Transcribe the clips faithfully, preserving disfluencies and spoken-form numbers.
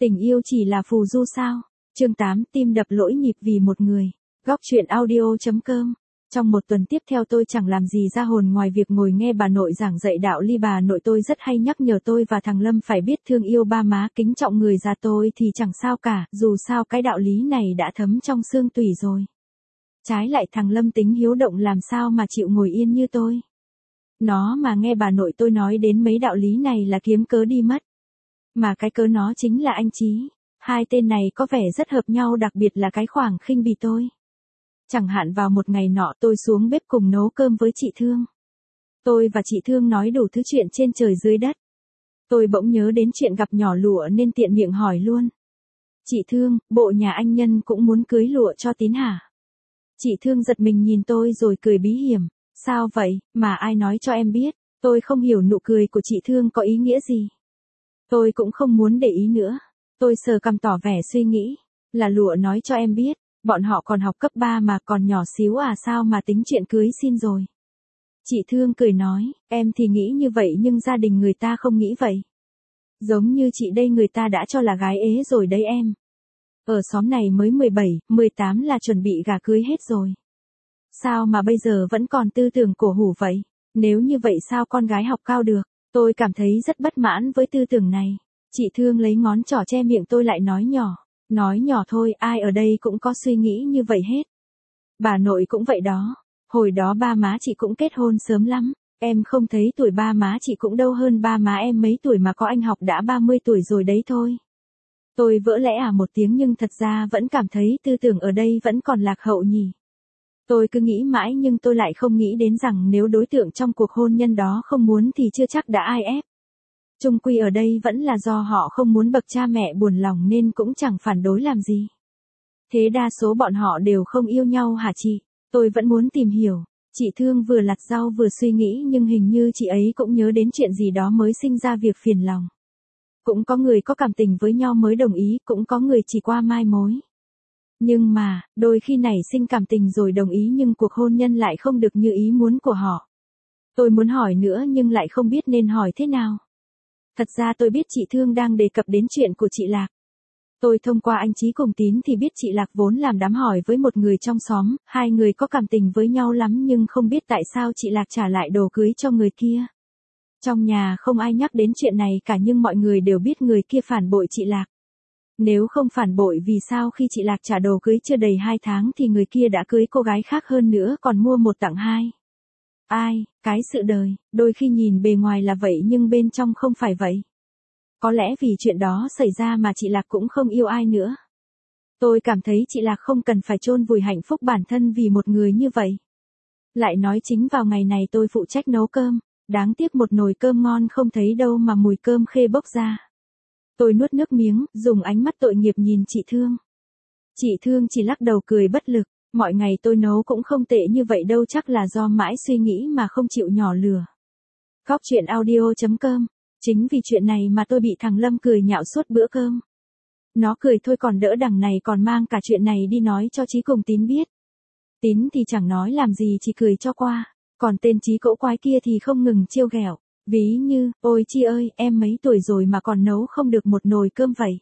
Tình yêu chỉ là phù du sao? Chương tám, tim đập lỗi nhịp vì một người. Góc truyện audio chấm com. Trong một tuần tiếp theo tôi chẳng làm gì ra hồn ngoài việc ngồi nghe bà nội giảng dạy đạo lý. Bà nội tôi rất hay nhắc nhở tôi và thằng Lâm phải biết thương yêu ba má, kính trọng người già. Tôi thì chẳng sao cả, dù sao cái đạo lý này đã thấm trong xương tủy rồi. Trái lại thằng Lâm tính hiếu động làm sao mà chịu ngồi yên như tôi. Nó mà nghe bà nội tôi nói đến mấy đạo lý này là kiếm cớ đi mất. Mà cái cớ nó chính là anh Chí. Hai tên này có vẻ rất hợp nhau, đặc biệt là cái khoảng khinh bỉ tôi. Chẳng hạn vào một ngày nọ tôi xuống bếp cùng nấu cơm với chị Thương. Tôi và chị Thương nói đủ thứ chuyện trên trời dưới đất. Tôi bỗng nhớ đến chuyện gặp nhỏ Lụa nên tiện miệng hỏi luôn. Chị Thương, bộ nhà anh Nhân cũng muốn cưới Lụa cho Tín hả? Chị Thương giật mình nhìn tôi rồi cười bí hiểm. Sao vậy, mà ai nói cho em biết? Tôi không hiểu nụ cười của chị Thương có ý nghĩa gì. Tôi cũng không muốn để ý nữa. Tôi sờ cằm tỏ vẻ suy nghĩ. Là Lụa nói cho em biết. Bọn họ còn học cấp ba mà còn nhỏ xíu à, sao mà tính chuyện cưới xin rồi. Chị Thương cười nói, em thì nghĩ như vậy nhưng gia đình người ta không nghĩ vậy. Giống như chị đây, người ta đã cho là gái ế rồi đấy em. Ở xóm này mới mười bảy, mười tám là chuẩn bị gả cưới hết rồi. Sao mà bây giờ vẫn còn tư tưởng cổ hủ vậy? Nếu như vậy sao con gái học cao được? Tôi cảm thấy rất bất mãn với tư tưởng này. Chị Thương lấy ngón trỏ che miệng tôi lại nói nhỏ. Nói nhỏ thôi, ai ở đây cũng có suy nghĩ như vậy hết. Bà nội cũng vậy đó. Hồi đó ba má chị cũng kết hôn sớm lắm. Em không thấy tuổi ba má chị cũng đâu hơn ba má em mấy tuổi mà có anh học đã ba mươi tuổi rồi đấy thôi. Tôi vỡ lẽ à một tiếng nhưng thật ra vẫn cảm thấy tư tưởng ở đây vẫn còn lạc hậu nhỉ. Tôi cứ nghĩ mãi nhưng tôi lại không nghĩ đến rằng nếu đối tượng trong cuộc hôn nhân đó không muốn thì chưa chắc đã ai ép. Chung quy ở đây vẫn là do họ không muốn bậc cha mẹ buồn lòng nên cũng chẳng phản đối làm gì. Thế đa số bọn họ đều không yêu nhau hả chị? Tôi vẫn muốn tìm hiểu. Chị Thương vừa lặt rau vừa suy nghĩ nhưng hình như chị ấy cũng nhớ đến chuyện gì đó mới sinh ra việc phiền lòng. Cũng có người có cảm tình với nhau mới đồng ý, cũng có người chỉ qua mai mối. Nhưng mà, đôi khi nảy sinh cảm tình rồi đồng ý nhưng cuộc hôn nhân lại không được như ý muốn của họ. Tôi muốn hỏi nữa nhưng lại không biết nên hỏi thế nào. Thật ra tôi biết chị Thương đang đề cập đến chuyện của chị Lạc. Tôi thông qua anh Chí cùng Tín thì biết chị Lạc vốn làm đám hỏi với một người trong xóm, hai người có cảm tình với nhau lắm nhưng không biết tại sao chị Lạc trả lại đồ cưới cho người kia. Trong nhà không ai nhắc đến chuyện này cả nhưng mọi người đều biết người kia phản bội chị Lạc. Nếu không phản bội vì sao khi chị Lạc trả đồ cưới chưa đầy hai tháng thì người kia đã cưới cô gái khác hơn nữa còn mua một tặng hai. Ai, cái sự đời, đôi khi nhìn bề ngoài là vậy nhưng bên trong không phải vậy. Có lẽ vì chuyện đó xảy ra mà chị Lạc cũng không yêu ai nữa. Tôi cảm thấy chị Lạc không cần phải chôn vùi hạnh phúc bản thân vì một người như vậy. Lại nói chính vào ngày này tôi phụ trách nấu cơm, đáng tiếc một nồi cơm ngon không thấy đâu mà mùi cơm khê bốc ra. Tôi nuốt nước miếng, dùng ánh mắt tội nghiệp nhìn chị Thương. Chị Thương chỉ lắc đầu cười bất lực, mọi ngày tôi nấu cũng không tệ như vậy đâu, chắc là do mãi suy nghĩ mà không chịu nhỏ lửa. Góc truyện audio chấm com. Chính vì chuyện này mà tôi bị thằng Lâm cười nhạo suốt bữa cơm. Nó cười thôi còn đỡ, đằng này còn mang cả chuyện này đi nói cho Chí cùng Tín biết. Tín thì chẳng nói làm gì, chỉ cười cho qua. Còn tên Chí cỗ quái kia thì không ngừng trêu ghẹo. Ví như, ôi Chi ơi, em mấy tuổi rồi mà còn nấu không được một nồi cơm vậy.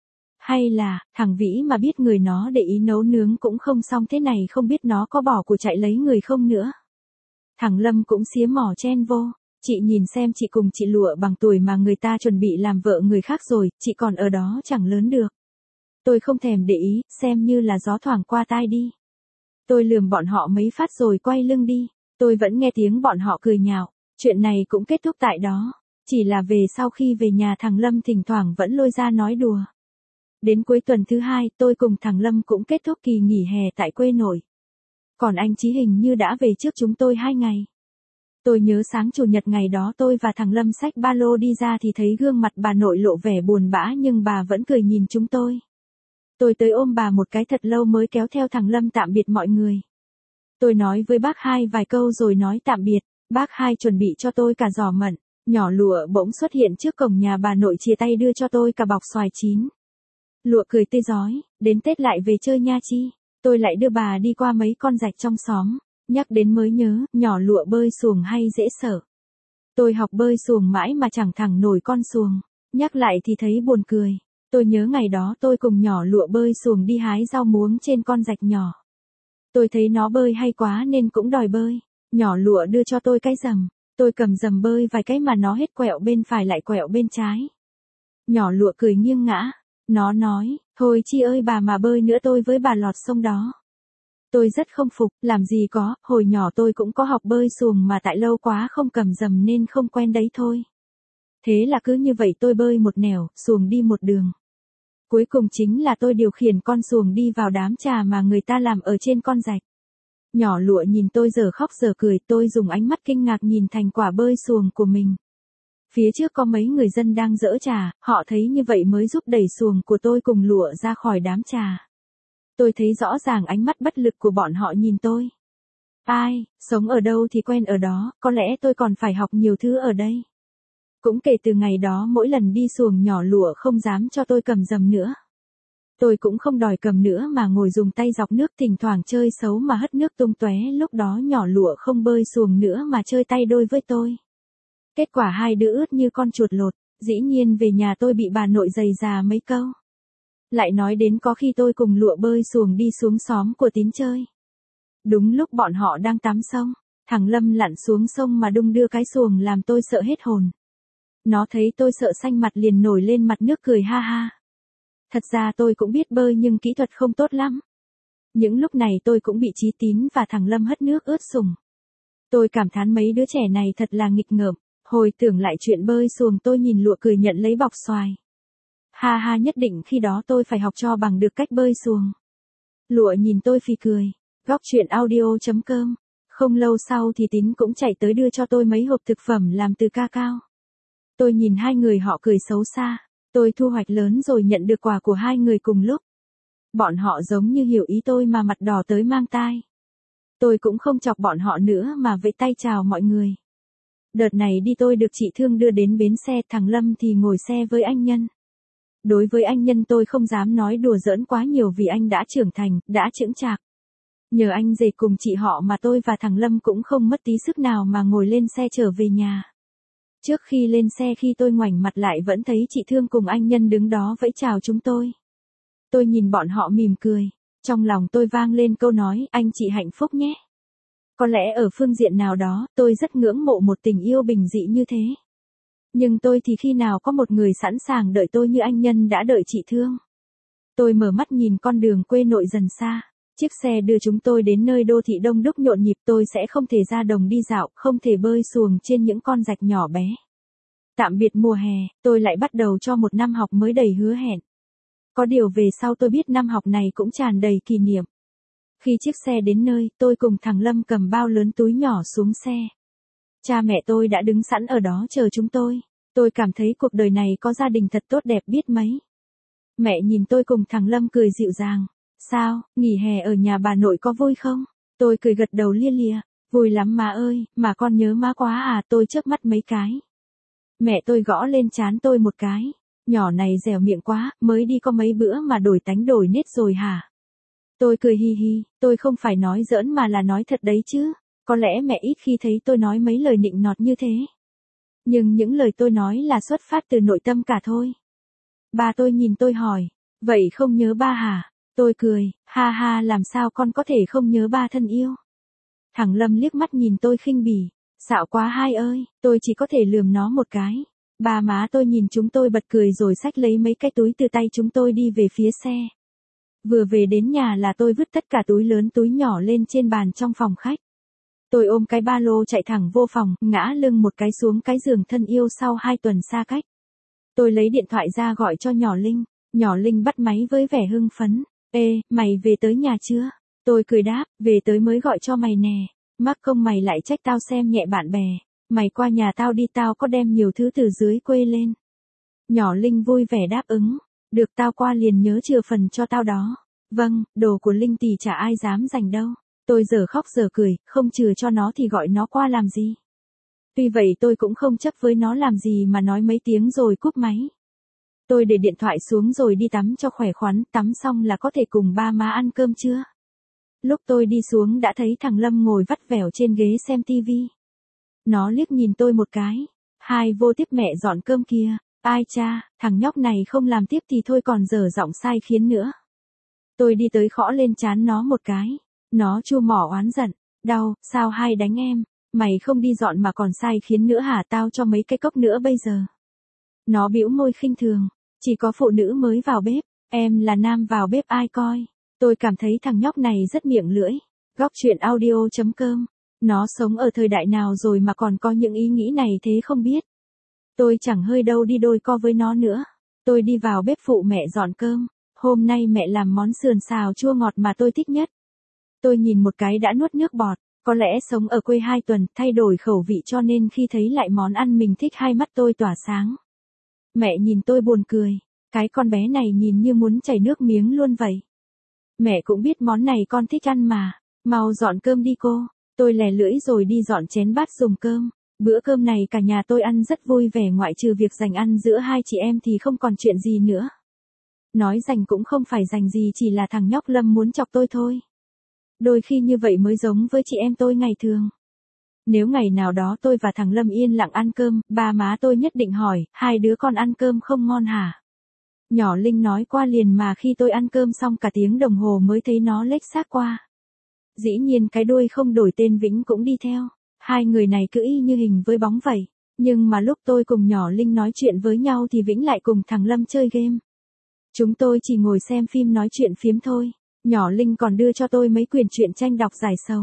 Hay là, thằng Vĩ mà biết người nó để ý nấu nướng cũng không xong thế này, không biết nó có bỏ của chạy lấy người không nữa. Thằng Lâm cũng xía mỏ chen vô. Chị nhìn xem, chị cùng chị Lụa bằng tuổi mà người ta chuẩn bị làm vợ người khác rồi, chị còn ở đó chẳng lớn được. Tôi không thèm để ý, xem như là gió thoảng qua tai đi. Tôi lườm bọn họ mấy phát rồi quay lưng đi. Tôi vẫn nghe tiếng bọn họ cười nhạo. Chuyện này cũng kết thúc tại đó. Chỉ là về sau khi về nhà thằng Lâm thỉnh thoảng vẫn lôi ra nói đùa. Đến cuối tuần thứ hai tôi cùng thằng Lâm cũng kết thúc kỳ nghỉ hè tại quê nội. Còn anh Chí hình như đã về trước chúng tôi hai ngày. Tôi nhớ sáng chủ nhật ngày đó tôi và thằng Lâm xách ba lô đi ra thì thấy gương mặt bà nội lộ vẻ buồn bã nhưng bà vẫn cười nhìn chúng tôi. Tôi tới ôm bà một cái thật lâu mới kéo theo thằng Lâm tạm biệt mọi người. Tôi nói với bác Hai vài câu rồi nói tạm biệt. Bác Hai chuẩn bị cho tôi cả giỏ mận. Nhỏ Lụa bỗng xuất hiện trước cổng nhà bà nội chia tay đưa cho tôi cả bọc xoài chín. Lụa cười tươi rói, đến Tết lại về chơi nha Chi. Tôi lại đưa bà đi qua mấy con rạch trong xóm. Nhắc đến mới nhớ, nhỏ Lụa bơi xuồng hay dễ sợ. Tôi học bơi xuồng mãi mà chẳng thẳng nổi con xuồng. Nhắc lại thì thấy buồn cười. Tôi nhớ ngày đó tôi cùng nhỏ lụa bơi xuồng đi hái rau muống trên con rạch nhỏ. Tôi thấy nó bơi hay quá nên cũng đòi bơi. Nhỏ lụa đưa cho tôi cái rầm. Tôi cầm rầm bơi vài cái mà nó hết quẹo bên phải lại quẹo bên trái. Nhỏ lụa cười nghiêng ngã. Nó nói, thôi Chi ơi bà mà bơi nữa tôi với bà lọt sông đó. Tôi rất không phục, làm gì có, hồi nhỏ tôi cũng có học bơi xuồng mà tại lâu quá không cầm rầm nên không quen đấy thôi. Thế là cứ như vậy tôi bơi một nẻo, xuồng đi một đường. Cuối cùng chính là tôi điều khiển con xuồng đi vào đám trà mà người ta làm ở trên con rạch. Nhỏ lụa nhìn tôi giờ khóc giờ cười, tôi dùng ánh mắt kinh ngạc nhìn thành quả bơi xuồng của mình. Phía trước có mấy người dân đang giỡ trà, họ thấy như vậy mới giúp đẩy xuồng của tôi cùng lụa ra khỏi đám trà. Tôi thấy rõ ràng ánh mắt bất lực của bọn họ nhìn tôi. Ai, sống ở đâu thì quen ở đó, có lẽ tôi còn phải học nhiều thứ ở đây. Cũng kể từ ngày đó mỗi lần đi xuồng nhỏ lụa không dám cho tôi cầm rầm nữa. Tôi cũng không đòi cầm nữa mà ngồi dùng tay dọc nước thỉnh thoảng chơi xấu mà hất nước tung tóe, lúc đó nhỏ lụa không bơi xuồng nữa mà chơi tay đôi với tôi. Kết quả hai đứa ướt như con chuột lột, dĩ nhiên về nhà tôi bị bà nội giày già mấy câu. Lại nói đến có khi tôi cùng lụa bơi xuồng đi xuống xóm của Tín chơi. Đúng lúc bọn họ đang tắm sông, thằng Lâm lặn xuống sông mà đung đưa cái xuồng làm tôi sợ hết hồn. Nó thấy tôi sợ xanh mặt liền nổi lên mặt nước cười ha ha. Thật ra tôi cũng biết bơi nhưng kỹ thuật không tốt lắm. Những lúc này tôi cũng bị Chí Tín và thằng Lâm hất nước ướt sũng. Tôi cảm thán mấy đứa trẻ này thật là nghịch ngợm. Hồi tưởng lại chuyện bơi xuồng tôi nhìn lụa cười nhận lấy bọc xoài. Ha ha, nhất định khi đó tôi phải học cho bằng được cách bơi xuồng. Lụa nhìn tôi phì cười. Góc truyện audio chấm com. Không lâu sau thì Tín cũng chạy tới đưa cho tôi mấy hộp thực phẩm làm từ cacao. Tôi nhìn hai người họ cười xấu xa. Tôi thu hoạch lớn rồi nhận được quà của hai người cùng lúc. Bọn họ giống như hiểu ý tôi mà mặt đỏ tới mang tai. Tôi cũng không chọc bọn họ nữa mà vẫy tay chào mọi người. Đợt này đi tôi được chị Thương đưa đến bến xe, thằng Lâm thì ngồi xe với anh Nhân. Đối với anh Nhân tôi không dám nói đùa giỡn quá nhiều vì anh đã trưởng thành, đã chững chạc. Nhờ anh rể cùng chị họ mà tôi và thằng Lâm cũng không mất tí sức nào mà ngồi lên xe trở về nhà. Trước khi lên xe khi tôi ngoảnh mặt lại vẫn thấy chị Thương cùng anh Nhân đứng đó vẫy chào chúng tôi. Tôi nhìn bọn họ mỉm cười. Trong lòng tôi vang lên câu nói, anh chị hạnh phúc nhé. Có lẽ ở phương diện nào đó, tôi rất ngưỡng mộ một tình yêu bình dị như thế. Nhưng tôi thì khi nào có một người sẵn sàng đợi tôi như anh Nhân đã đợi chị Thương. Tôi mở mắt nhìn con đường quê nội dần xa. Chiếc xe đưa chúng tôi đến nơi đô thị đông đúc nhộn nhịp, tôi sẽ không thể ra đồng đi dạo, không thể bơi xuồng trên những con rạch nhỏ bé. Tạm biệt mùa hè, tôi lại bắt đầu cho một năm học mới đầy hứa hẹn. Có điều về sau tôi biết năm học này cũng tràn đầy kỷ niệm. Khi chiếc xe đến nơi, tôi cùng thằng Lâm cầm bao lớn túi nhỏ xuống xe. Cha mẹ tôi đã đứng sẵn ở đó chờ chúng tôi. Tôi cảm thấy cuộc đời này có gia đình thật tốt đẹp biết mấy. Mẹ nhìn tôi cùng thằng Lâm cười dịu dàng. Sao, nghỉ hè ở nhà bà nội có vui không? Tôi cười gật đầu lia lịa. Vui lắm má ơi, mà con nhớ má quá à, tôi chớp mắt mấy cái. Mẹ tôi gõ lên trán tôi một cái. Nhỏ này dẻo miệng quá, mới đi có mấy bữa mà đổi tánh đổi nết rồi hả? Tôi cười hi hi, tôi không phải nói giỡn mà là nói thật đấy chứ. Có lẽ mẹ ít khi thấy tôi nói mấy lời nịnh nọt như thế. Nhưng những lời tôi nói là xuất phát từ nội tâm cả thôi. Ba tôi nhìn tôi hỏi, vậy không nhớ ba hả? Tôi cười, ha ha, làm sao con có thể không nhớ ba thân yêu? Thằng Lâm liếc mắt nhìn tôi khinh bỉ, xạo quá hai ơi, tôi chỉ có thể lườm nó một cái. Ba má tôi nhìn chúng tôi bật cười rồi xách lấy mấy cái túi từ tay chúng tôi đi về phía xe. Vừa về đến nhà là tôi vứt tất cả túi lớn túi nhỏ lên trên bàn trong phòng khách. Tôi ôm cái ba lô chạy thẳng vô phòng, ngã lưng một cái xuống cái giường thân yêu sau hai tuần xa cách. Tôi lấy điện thoại ra gọi cho nhỏ Linh, nhỏ Linh bắt máy với vẻ hưng phấn. Ê, mày về tới nhà chưa? Tôi cười đáp, về tới mới gọi cho mày nè. Mắc công mày lại trách tao xem nhẹ bạn bè. Mày qua nhà tao đi, tao có đem nhiều thứ từ dưới quê lên. Nhỏ Linh vui vẻ đáp ứng. Được, tao qua liền nhớ chừa phần cho tao đó. Vâng, đồ của Linh thì chả ai dám giành đâu. Tôi giờ khóc giờ cười, không chừa cho nó thì gọi nó qua làm gì. Tuy vậy tôi cũng không chấp với nó làm gì mà nói mấy tiếng rồi cúp máy. Tôi để điện thoại xuống rồi đi tắm cho khỏe khoắn, tắm xong là có thể cùng ba má ăn cơm trưa. Lúc tôi đi xuống đã thấy thằng Lâm ngồi vắt vẻo trên ghế xem tivi. Nó liếc nhìn tôi một cái. Hai vô tiếp mẹ dọn cơm kìa. Ai cha, thằng nhóc này không làm tiếp thì thôi còn dở giọng sai khiến nữa. Tôi đi tới khõ lên trán nó một cái. Nó chua mỏ oán giận. Đau, sao hai đánh em? Mày không đi dọn mà còn sai khiến nữa hả? Tao cho mấy cái cốc nữa bây giờ. Nó bĩu môi khinh thường. Chỉ có phụ nữ mới vào bếp. Em là nam vào bếp ai coi. Tôi cảm thấy thằng nhóc này rất miệng lưỡi. Góc chuyện audio chấm com. Nó sống ở thời đại nào rồi mà còn có những ý nghĩ này thế không biết. Tôi chẳng hơi đâu đi đôi co với nó nữa. Tôi đi vào bếp phụ mẹ dọn cơm. Hôm nay mẹ làm món sườn xào chua ngọt mà tôi thích nhất. Tôi nhìn một cái đã nuốt nước bọt. Có lẽ sống ở quê hai tuần, thay đổi khẩu vị cho nên khi thấy lại món ăn mình thích hai mắt tôi tỏa sáng. Mẹ nhìn tôi buồn cười. Cái con bé này nhìn như muốn chảy nước miếng luôn vậy. Mẹ cũng biết món này con thích ăn mà. Mau dọn cơm đi cô. Tôi lè lưỡi rồi đi dọn chén bát dùng cơm. Bữa cơm này cả nhà tôi ăn rất vui vẻ, ngoại trừ việc dành ăn giữa hai chị em thì không còn chuyện gì nữa. Nói dành cũng không phải dành gì, chỉ là thằng nhóc Lâm muốn chọc tôi thôi. Đôi khi như vậy mới giống với chị em tôi ngày thường. Nếu ngày nào đó tôi và thằng Lâm yên lặng ăn cơm, ba má tôi nhất định hỏi, hai đứa con ăn cơm không ngon hả? Nhỏ Linh nói qua liền mà khi tôi ăn cơm xong cả tiếng đồng hồ mới thấy nó lếch xác qua. Dĩ nhiên cái đuôi không đổi tên Vĩnh cũng đi theo. Hai người này cứ y như hình với bóng vậy. Nhưng mà lúc tôi cùng nhỏ Linh nói chuyện với nhau thì Vĩnh lại cùng thằng Lâm chơi game. Chúng tôi chỉ ngồi xem phim nói chuyện phiếm thôi. Nhỏ Linh còn đưa cho tôi mấy quyển truyện tranh đọc giải sầu.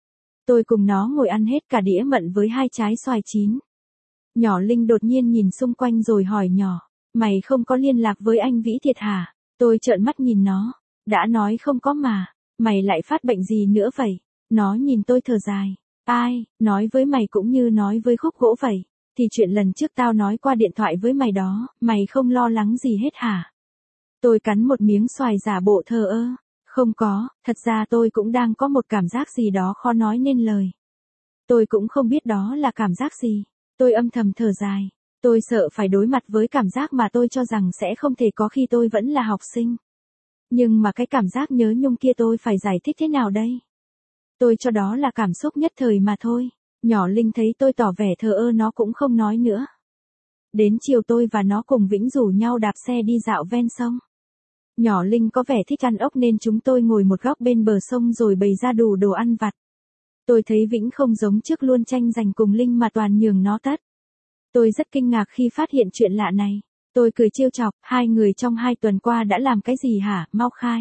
Tôi cùng nó ngồi ăn hết cả đĩa mận với hai trái xoài chín. Nhỏ Linh đột nhiên nhìn xung quanh rồi hỏi nhỏ. Mày không có liên lạc với anh Vĩ Thiệt hả? Tôi trợn mắt nhìn nó. Đã nói không có mà. Mày lại phát bệnh gì nữa vậy? Nó nhìn tôi thở dài. Ai, nói với mày cũng như nói với khúc gỗ vậy. Thì chuyện lần trước tao nói qua điện thoại với mày đó, mày không lo lắng gì hết hả? Tôi cắn một miếng xoài giả bộ thờ ơ. Không có, thật ra tôi cũng đang có một cảm giác gì đó khó nói nên lời. Tôi cũng không biết đó là cảm giác gì. Tôi âm thầm thở dài. Tôi sợ phải đối mặt với cảm giác mà tôi cho rằng sẽ không thể có khi tôi vẫn là học sinh. Nhưng mà cái cảm giác nhớ nhung kia tôi phải giải thích thế nào đây? Tôi cho đó là cảm xúc nhất thời mà thôi. Nhỏ Linh thấy tôi tỏ vẻ thờ ơ nó cũng không nói nữa. Đến chiều tôi và nó cùng Vĩnh rủ nhau đạp xe đi dạo ven sông. Nhỏ Linh có vẻ thích ăn ốc nên chúng tôi ngồi một góc bên bờ sông rồi bày ra đủ đồ ăn vặt. Tôi thấy Vĩnh không giống trước luôn tranh giành cùng Linh mà toàn nhường nó tất. Tôi rất kinh ngạc khi phát hiện chuyện lạ này. Tôi cười trêu chọc, hai người trong hai tuần qua đã làm cái gì hả, mau khai.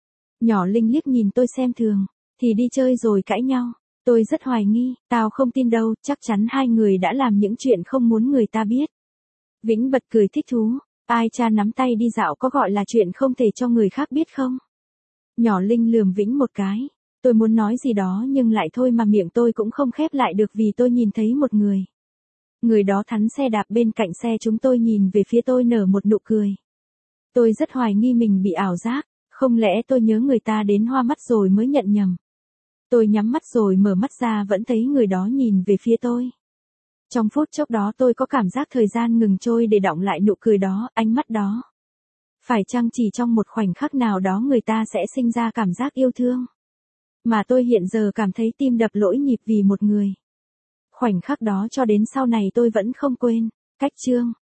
Nhỏ Linh liếc nhìn tôi xem thường, thì đi chơi rồi cãi nhau. Tôi rất hoài nghi, tao không tin đâu, chắc chắn hai người đã làm những chuyện không muốn người ta biết. Vĩnh bật cười thích thú, ai cha nắm tay đi dạo có gọi là chuyện không thể cho người khác biết không? Nhỏ Linh lườm Vĩnh một cái, tôi muốn nói gì đó nhưng lại thôi mà miệng tôi cũng không khép lại được vì tôi nhìn thấy một người. Người đó thắn xe đạp bên cạnh xe chúng tôi, nhìn về phía tôi nở một nụ cười. Tôi rất hoài nghi mình bị ảo giác, không lẽ tôi nhớ người ta đến hoa mắt rồi mới nhận nhầm. Tôi nhắm mắt rồi mở mắt ra vẫn thấy người đó nhìn về phía tôi. Trong phút chốc đó tôi có cảm giác thời gian ngừng trôi để đọng lại nụ cười đó, ánh mắt đó. Phải chăng chỉ trong một khoảnh khắc nào đó người ta sẽ sinh ra cảm giác yêu thương? Mà tôi hiện giờ cảm thấy tim đập lỗi nhịp vì một người. Khoảnh khắc đó cho đến sau này tôi vẫn không quên. Cách chương